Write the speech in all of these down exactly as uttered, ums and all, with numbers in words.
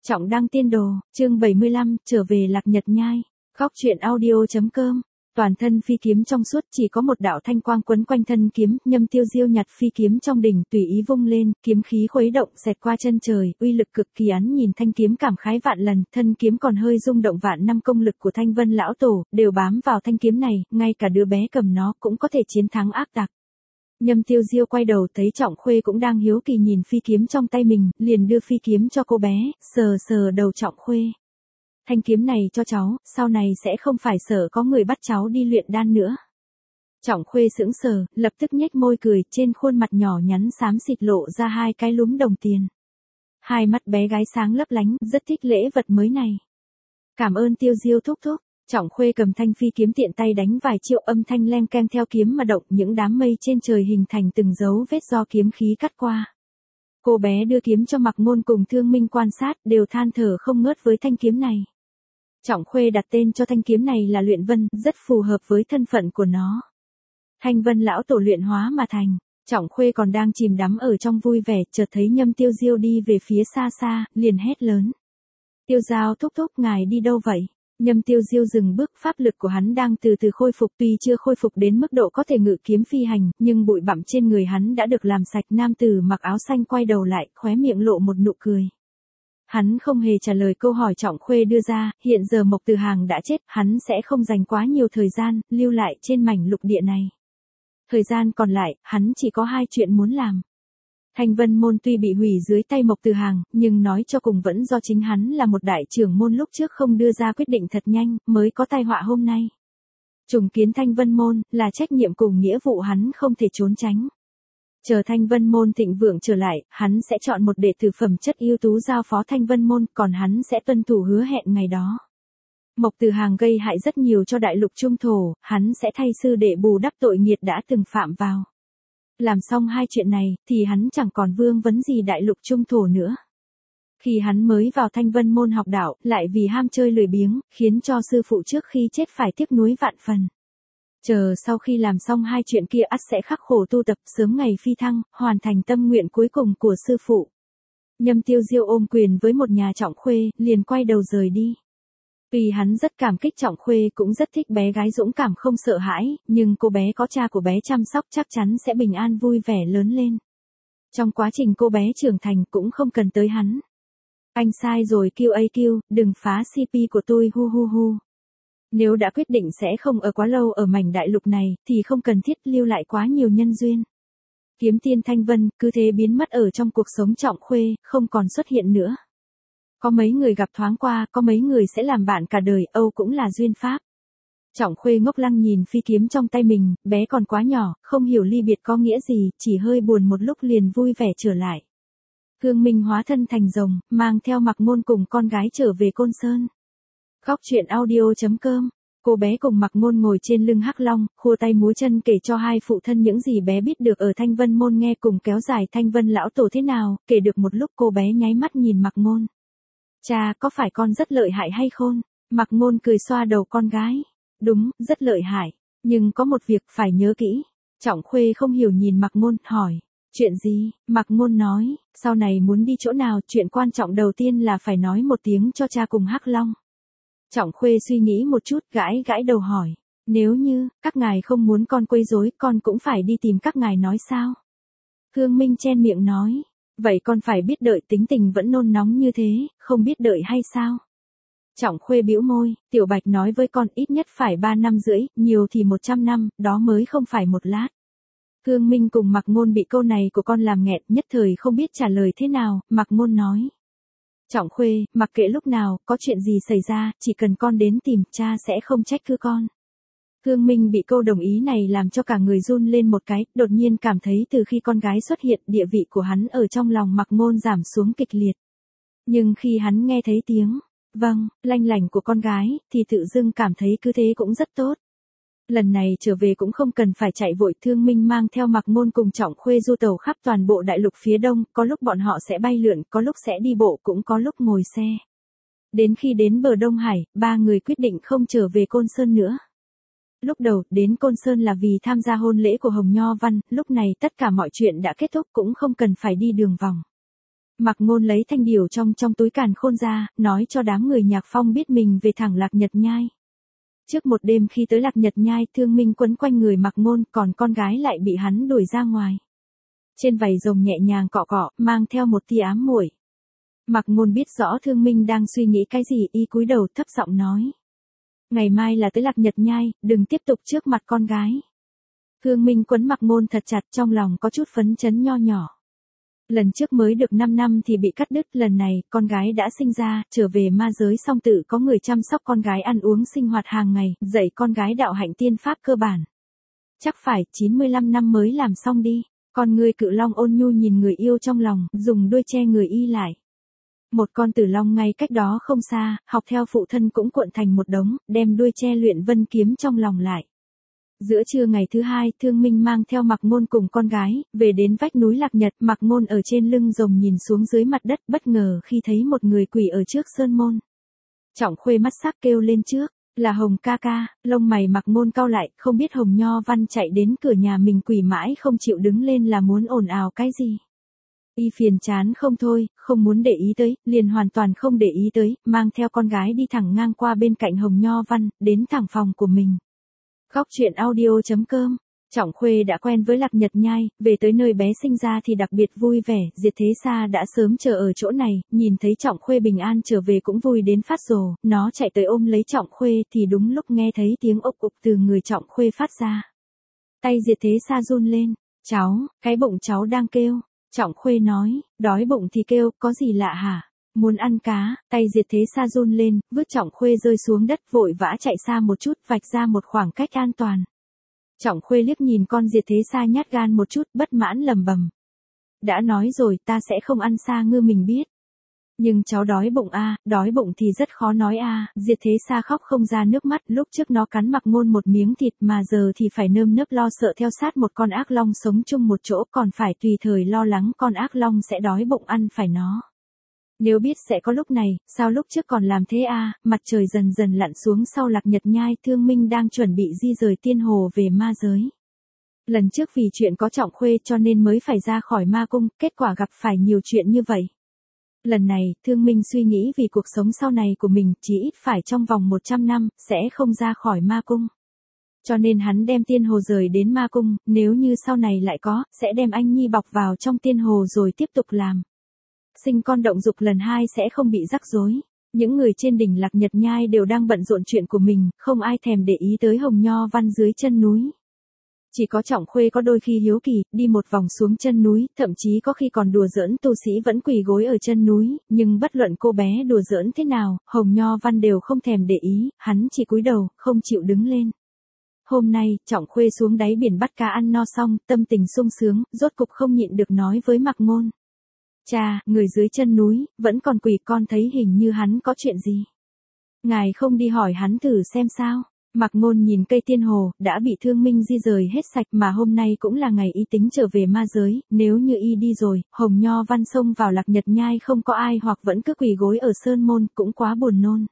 Trọng đăng tiên đồ, chương bảy mươi lăm, trở về Lạc Nhật Nhai. Góc truyện audio.com. Toàn thân phi kiếm trong suốt, chỉ có một đạo thanh quang quấn quanh thân kiếm. Nhâm Tiêu Diêu nhặt phi kiếm trong đỉnh, tùy ý vung lên, kiếm khí khuấy động xẹt qua chân trời, uy lực cực kỳ. Án nhìn thanh kiếm cảm khái vạn lần, thân kiếm còn hơi rung động. Vạn năm công lực của Thanh Vân lão tổ đều bám vào thanh kiếm này, ngay cả đứa bé cầm nó cũng có thể chiến thắng ác tặc. Nhâm Tiêu Diêu quay đầu thấy Trọng Khuê cũng đang hiếu kỳ nhìn phi kiếm trong tay mình, liền đưa phi kiếm cho cô bé, sờ sờ đầu Trọng Khuê. Thanh kiếm này cho cháu, sau này sẽ không phải sợ có người bắt cháu đi luyện đan nữa. Trọng Khuê sững sờ, lập tức nhếch môi cười, trên khuôn mặt nhỏ nhắn xám xịt lộ ra hai cái lúm đồng tiền. Hai mắt bé gái sáng lấp lánh, rất thích lễ vật mới này. Cảm ơn Tiêu Diêu thúc thúc. Trọng Khuê cầm thanh phi kiếm tiện tay đánh vài triệu, âm thanh leng keng theo kiếm mà động, những đám mây trên trời hình thành từng dấu vết do kiếm khí cắt qua. Cô bé đưa kiếm cho Mặc Ngôn cùng Thương Minh quan sát, đều than thở không ngớt với thanh kiếm này. Trọng Khuê đặt tên cho thanh kiếm này là Luyện Vân, rất phù hợp với thân phận của nó. Thanh Vân lão tổ luyện hóa mà thành. Trọng Khuê còn đang chìm đắm ở trong vui vẻ, chợt thấy Nhâm Tiêu Diêu đi về phía xa xa, liền hét lớn. Tiêu Giao thúc thúc, ngài đi đâu vậy? Nhâm Tiêu Diêu dừng bước, pháp lực của hắn đang từ từ khôi phục, tuy chưa khôi phục đến mức độ có thể ngự kiếm phi hành, nhưng bụi bặm trên người hắn đã được làm sạch. Nam tử mặc áo xanh quay đầu lại, khóe miệng lộ một nụ cười. Hắn không hề trả lời câu hỏi Trọng Khuê đưa ra, hiện giờ Mộc Từ Hàng đã chết, hắn sẽ không dành quá nhiều thời gian, lưu lại trên mảnh lục địa này. Thời gian còn lại, hắn chỉ có hai chuyện muốn làm. Thanh Vân môn tuy bị hủy dưới tay Mộc Từ Hàng, nhưng nói cho cùng vẫn do chính hắn là một đại trưởng môn lúc trước không đưa ra quyết định thật nhanh, mới có tai họa hôm nay. Trùng kiến Thanh Vân môn, là trách nhiệm cùng nghĩa vụ hắn không thể trốn tránh. Chờ Thanh Vân môn thịnh vượng trở lại, hắn sẽ chọn một đệ tử phẩm chất ưu tú giao phó Thanh Vân môn, còn hắn sẽ tuân thủ hứa hẹn ngày đó. Mộc Từ Hàng gây hại rất nhiều cho đại lục trung thổ, hắn sẽ thay sư đệ bù đắp tội nghiệt đã từng phạm vào. Làm xong hai chuyện này, thì hắn chẳng còn vương vấn gì đại lục trung thổ nữa. Khi hắn mới vào Thanh Vân môn học đạo, lại vì ham chơi lười biếng, khiến cho sư phụ trước khi chết phải tiếc nuối vạn phần. Chờ sau khi làm xong hai chuyện kia ắt sẽ khắc khổ tu tập, sớm ngày phi thăng, hoàn thành tâm nguyện cuối cùng của sư phụ. Nhâm Tiêu Diêu ôm quyền với một nhà Trọng Khuê, liền quay đầu rời đi. Vì hắn rất cảm kích Trọng Khuê, cũng rất thích bé gái dũng cảm không sợ hãi, nhưng cô bé có cha của bé chăm sóc chắc chắn sẽ bình an vui vẻ lớn lên. Trong quá trình cô bé trưởng thành cũng không cần tới hắn. Anh sai rồi Q A Q, đừng phá xê pê của tôi hu hu hu. Nếu đã quyết định sẽ không ở quá lâu ở mảnh đại lục này, thì không cần thiết lưu lại quá nhiều nhân duyên. Kiếm tiên Thanh Vân, cứ thế biến mất ở trong cuộc sống Trọng Khuê, không còn xuất hiện nữa. Có mấy người gặp thoáng qua, có mấy người sẽ làm bạn cả đời, Âu cũng là duyên pháp. Trọng Khuê ngốc lăng nhìn phi kiếm trong tay mình, bé còn quá nhỏ, không hiểu ly biệt có nghĩa gì, chỉ hơi buồn một lúc liền vui vẻ trở lại. Thương Minh hóa thân thành rồng, mang theo Mặc Ngôn cùng con gái trở về Côn Sơn. Góc truyện audio.com. Cô bé cùng Mặc Ngôn ngồi trên lưng hắc long, khua tay múa chân kể cho hai phụ thân những gì bé biết được ở Thanh Vân môn, nghe cùng kéo dài Thanh Vân lão tổ thế nào. Kể được một lúc cô bé nháy mắt nhìn Mặc Ngôn. Cha, có phải con rất lợi hại hay khôn? Mặc Ngôn cười xoa đầu con gái. Đúng, rất lợi hại. Nhưng có một việc phải nhớ kỹ. Trọng Khuê không hiểu nhìn Mặc Ngôn, hỏi. Chuyện gì? Mặc Ngôn nói, sau này muốn đi chỗ nào, chuyện quan trọng đầu tiên là phải nói một tiếng cho cha cùng hắc long. Trọng Khuê suy nghĩ một chút, gãi gãi đầu hỏi. Nếu như, các ngài không muốn con quấy rối, con cũng phải đi tìm các ngài nói sao? Thương Minh chen miệng nói. Vậy con phải biết đợi, tính tình vẫn nôn nóng như thế, không biết đợi hay sao? Trọng Khuê bĩu môi, Tiểu Bạch nói với con ít nhất phải ba năm rưỡi, nhiều thì một trăm năm, đó mới không phải một lát. Thương Minh cùng Mặc Ngôn bị câu này của con làm nghẹn, nhất thời không biết trả lời thế nào. Mặc Ngôn nói. Trọng Khuê, mặc kệ lúc nào, có chuyện gì xảy ra, chỉ cần con đến tìm, cha sẽ không trách cứ con. Thương Minh bị câu đồng ý này làm cho cả người run lên một cái, đột nhiên cảm thấy từ khi con gái xuất hiện, địa vị của hắn ở trong lòng Mặc Ngôn giảm xuống kịch liệt. Nhưng khi hắn nghe thấy tiếng, vâng, lanh lảnh của con gái, thì tự dưng cảm thấy cứ thế cũng rất tốt. Lần này trở về cũng không cần phải chạy vội. Thương Minh mang theo Mặc Ngôn cùng Trọng Khuê du tàu khắp toàn bộ đại lục phía đông, có lúc bọn họ sẽ bay lượn, có lúc sẽ đi bộ, cũng có lúc ngồi xe. Đến khi đến bờ Đông Hải, ba người quyết định không trở về Côn Sơn nữa. Lúc đầu, đến Côn Sơn là vì tham gia hôn lễ của Hồng Nho Văn, lúc này tất cả mọi chuyện đã kết thúc cũng không cần phải đi đường vòng. Mạc Ngôn lấy thanh điểu trong trong túi càn khôn ra, nói cho đám người Nhạc Phong biết mình về thẳng Lạc Nhật Nhai. Trước một đêm khi tới Lạc Nhật Nhai, thương minh quấn quanh người Mạc Ngôn, còn con gái lại bị hắn đuổi ra ngoài. Trên vảy rồng nhẹ nhàng cọ cọ, mang theo một tia ám muội. Mạc Ngôn biết rõ thương minh đang suy nghĩ cái gì, y cúi đầu thấp giọng nói. Ngày mai là tới Lạc Nhật Nhai, đừng tiếp tục trước mặt con gái. Thương minh quấn Mạc Ngôn thật chặt, trong lòng có chút phấn chấn nho nhỏ. Lần trước mới được năm năm thì bị cắt đứt, lần này, con gái đã sinh ra, trở về ma giới xong tự có người chăm sóc con gái ăn uống sinh hoạt hàng ngày, dạy con gái đạo hạnh tiên pháp cơ bản. Chắc phải chín mươi lăm năm mới làm xong đi. Con người cự long ôn nhu nhìn người yêu trong lòng, dùng đuôi che người y lại. Một con tử long ngay cách đó không xa, học theo phụ thân cũng cuộn thành một đống, đem đuôi che luyện vân kiếm trong lòng lại. Giữa trưa ngày thứ hai, Thương Minh mang theo Mạc Ngôn cùng con gái, về đến vách núi Lạc Nhật. Mạc Ngôn ở trên lưng rồng nhìn xuống dưới mặt đất, bất ngờ khi thấy một người quỳ ở trước sơn môn. Trọng Khuê mắt sắc kêu lên trước, là Hồng ca ca. Lông mày Mạc Ngôn cau lại, không biết Hồng Nho Văn chạy đến cửa nhà mình quỳ mãi không chịu đứng lên là muốn ồn ào cái gì. Y phiền chán không thôi, không muốn để ý tới, liền hoàn toàn không để ý tới, mang theo con gái đi thẳng ngang qua bên cạnh Hồng Nho Văn, đến thẳng phòng của mình. Góc truyện audio chấm com. Trọng Khuê đã quen với Lạc Nhật Nhai, về tới nơi bé sinh ra thì đặc biệt vui vẻ. Diệt Thế Sa đã sớm chờ ở chỗ này, nhìn thấy Trọng Khuê bình an trở về cũng vui đến phát rồ. Nó chạy tới ôm lấy Trọng Khuê thì đúng lúc nghe thấy tiếng ốc ục từ người Trọng Khuê phát ra. Tay Diệt Thế Sa run lên. Cháu, cái bụng cháu đang kêu. Trọng Khuê nói, đói bụng thì kêu, có gì lạ hả? Muốn ăn cá. Tay Diệt Thế Sa run lên, vứt Trọng Khuê rơi xuống đất, vội vã chạy xa một chút, vạch ra một khoảng cách an toàn. Trọng Khuê liếc nhìn con Diệt Thế Sa nhát gan một chút, bất mãn lầm bầm. Đã nói rồi, ta sẽ không ăn sa ngư mình biết. Nhưng cháu đói bụng a, à, đói bụng thì rất khó nói a. À. Diệt Thế Sa khóc không ra nước mắt, lúc trước nó cắn Mạc Ngôn một miếng thịt mà giờ thì phải nơm nớp lo sợ theo sát một con ác long sống chung một chỗ, còn phải tùy thời lo lắng con ác long sẽ đói bụng ăn phải nó. Nếu biết sẽ có lúc này, sao lúc trước còn làm thế a? À? Mặt trời dần dần lặn xuống sau Lạc Nhật Nhai, Thương Minh đang chuẩn bị di rời tiên hồ về ma giới. Lần trước vì chuyện có Trọng Khuê cho nên mới phải ra khỏi ma cung, kết quả gặp phải nhiều chuyện như vậy. Lần này, Thương Minh suy nghĩ vì cuộc sống sau này của mình, chỉ ít phải trong vòng một trăm năm, sẽ không ra khỏi ma cung. Cho nên hắn đem tiên hồ rời đến ma cung, nếu như sau này lại có, sẽ đem anh nhi bọc vào trong tiên hồ rồi tiếp tục làm. Sinh con động dục lần hai sẽ không bị rắc rối. Những người trên đỉnh Lạc Nhật Nhai đều đang bận rộn chuyện của mình, không ai thèm để ý tới Hồng Nho Văn dưới chân núi. Chỉ có Trọng Khuê có đôi khi hiếu kỳ, đi một vòng xuống chân núi, thậm chí có khi còn đùa giỡn tu sĩ vẫn quỳ gối ở chân núi, nhưng bất luận cô bé đùa giỡn thế nào, Hồng Nho Văn đều không thèm để ý, hắn chỉ cúi đầu, không chịu đứng lên. Hôm nay, Trọng Khuê xuống đáy biển bắt cá ăn no xong, tâm tình sung sướng, rốt cục không nhịn được nói với Mạc Ngôn. Cha, người dưới chân núi, vẫn còn quỳ, con thấy hình như hắn có chuyện gì. Ngài không đi hỏi hắn thử xem sao. Mạc Ngôn nhìn cây tiên hồ, đã bị Thương Minh di rời hết sạch mà hôm nay cũng là ngày y tính trở về ma giới, nếu như y đi rồi, Hồng Nho Văn xông vào Lạc Nhật Nhai không có ai hoặc vẫn cứ quỳ gối ở sơn môn, cũng quá buồn nôn.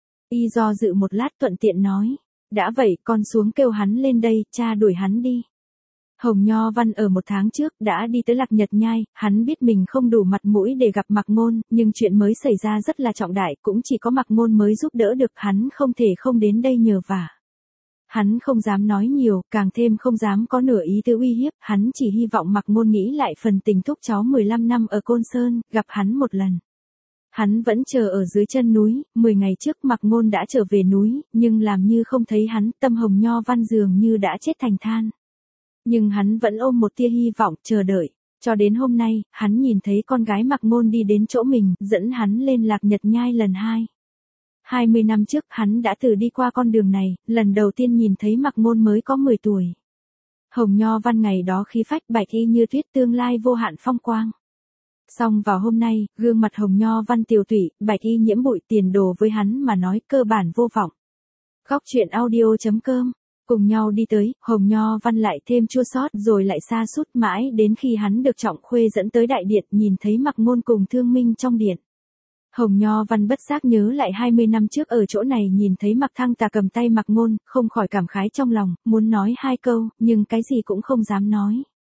Y do dự một lát thuận tiện nói, đã vậy con xuống kêu hắn lên đây, cha đuổi hắn đi. Hồng Nho Văn ở một tháng trước đã đi tới Lạc Nhật Nhai, hắn biết mình không đủ mặt mũi để gặp Mạc Ngôn, nhưng chuyện mới xảy ra rất là trọng đại, cũng chỉ có Mạc Ngôn mới giúp đỡ được, hắn không thể không đến đây nhờ vả. Hắn không dám nói nhiều, càng thêm không dám có nửa ý tứ uy hiếp, hắn chỉ hy vọng Mạc Ngôn nghĩ lại phần tình thúc cháu mười lăm năm ở Côn Sơn, gặp hắn một lần. Hắn vẫn chờ ở dưới chân núi, mười ngày trước Mạc Ngôn đã trở về núi, nhưng làm như không thấy hắn, tâm Hồng Nho Văn dường như đã chết thành than. Nhưng hắn vẫn ôm một tia hy vọng, chờ đợi. Cho đến hôm nay, hắn nhìn thấy con gái Mạc Ngôn đi đến chỗ mình, dẫn hắn lên Lạc Nhật Nhai lần hai. hai mươi năm trước, hắn đã từng đi qua con đường này, lần đầu tiên nhìn thấy Mạc Ngôn mới có mười tuổi. Hồng Nho Văn ngày đó khí phách bạch y như tuyết, tương lai vô hạn phong quang. Song vào hôm nay, gương mặt Hồng Nho Văn tiều tụy, bạch y nhiễm bụi, tiền đồ với hắn mà nói cơ bản vô vọng. Góc truyện audio chấm com. Cùng nhau đi tới, Hồng Nho Văn lại thêm chua xót rồi lại sa sút mãi đến khi hắn được Trọng Khuê dẫn tới đại điện, nhìn thấy Mạc Ngôn cùng Thương Minh trong điện. Hồng Nho Văn bất giác nhớ lại hai mươi năm trước ở chỗ này nhìn thấy Mạc Thăng Tà cầm tay Mạc Ngôn, không khỏi cảm khái trong lòng, muốn nói hai câu, nhưng cái gì cũng không dám nói.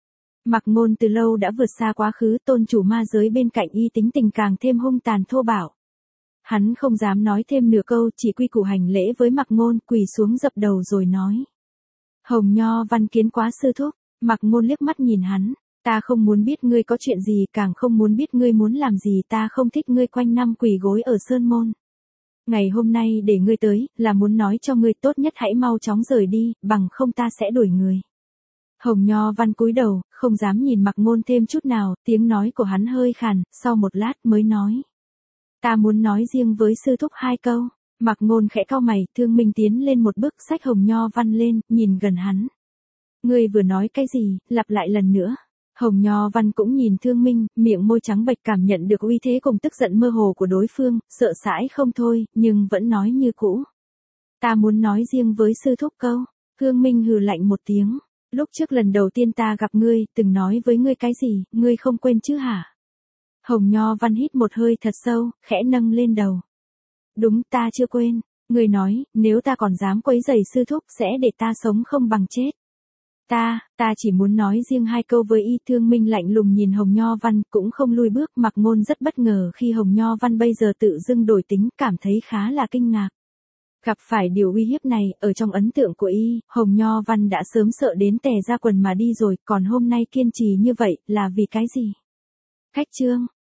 Mạc Ngôn từ lâu đã vượt xa quá khứ, tôn chủ ma giới bên cạnh y tính tình càng thêm hung tàn thô bạo. Hắn không dám nói thêm nửa câu, chỉ quy củ hành lễ với Mạc Ngôn, quỳ xuống dập đầu rồi nói. Hồng Nho Văn kiến quá sư thúc. Mạc Ngôn liếc mắt nhìn hắn, ta không muốn biết ngươi có chuyện gì, càng không muốn biết ngươi muốn làm gì, ta không thích ngươi quanh năm quỳ gối ở sơn môn. Ngày hôm nay để ngươi tới, là muốn nói cho ngươi tốt nhất hãy mau chóng rời đi, bằng không ta sẽ đuổi người. Hồng Nho Văn cúi đầu, không dám nhìn Mạc Ngôn thêm chút nào, tiếng nói của hắn hơi khàn, sau một lát mới nói. Ta muốn nói riêng với sư thúc hai câu. Mạc Ngôn khẽ cau mày, Thương Minh tiến lên một bước, xách Hồng Nho Văn lên, nhìn gần hắn. Ngươi vừa nói cái gì, lặp lại lần nữa. Hồng Nho Văn cũng nhìn Thương Minh, miệng môi trắng bệch, cảm nhận được uy thế cùng tức giận mơ hồ của đối phương, sợ sãi không thôi, nhưng vẫn nói như cũ. Ta muốn nói riêng với sư thúc câu. Thương Minh hừ lạnh một tiếng. Lúc trước lần đầu tiên ta gặp ngươi, từng nói với ngươi cái gì, ngươi không quên chứ hả? Hồng Nho Văn hít một hơi thật sâu, khẽ nâng lên đầu. Đúng, ta chưa quên. Ngươi nói, nếu ta còn dám quấy rầy sư thúc sẽ để ta sống không bằng chết. Ta, ta chỉ muốn nói riêng hai câu với y. Thương Minh lạnh lùng nhìn Hồng Nho Văn, cũng không lui bước. Mạc Ngôn rất bất ngờ khi Hồng Nho Văn bây giờ tự dưng đổi tính, cảm thấy khá là kinh ngạc. Gặp phải điều uy hiếp này, ở trong ấn tượng của y, Hồng Nho Văn đã sớm sợ đến tè ra quần mà đi rồi, còn hôm nay kiên trì như vậy, là vì cái gì? Khách trương,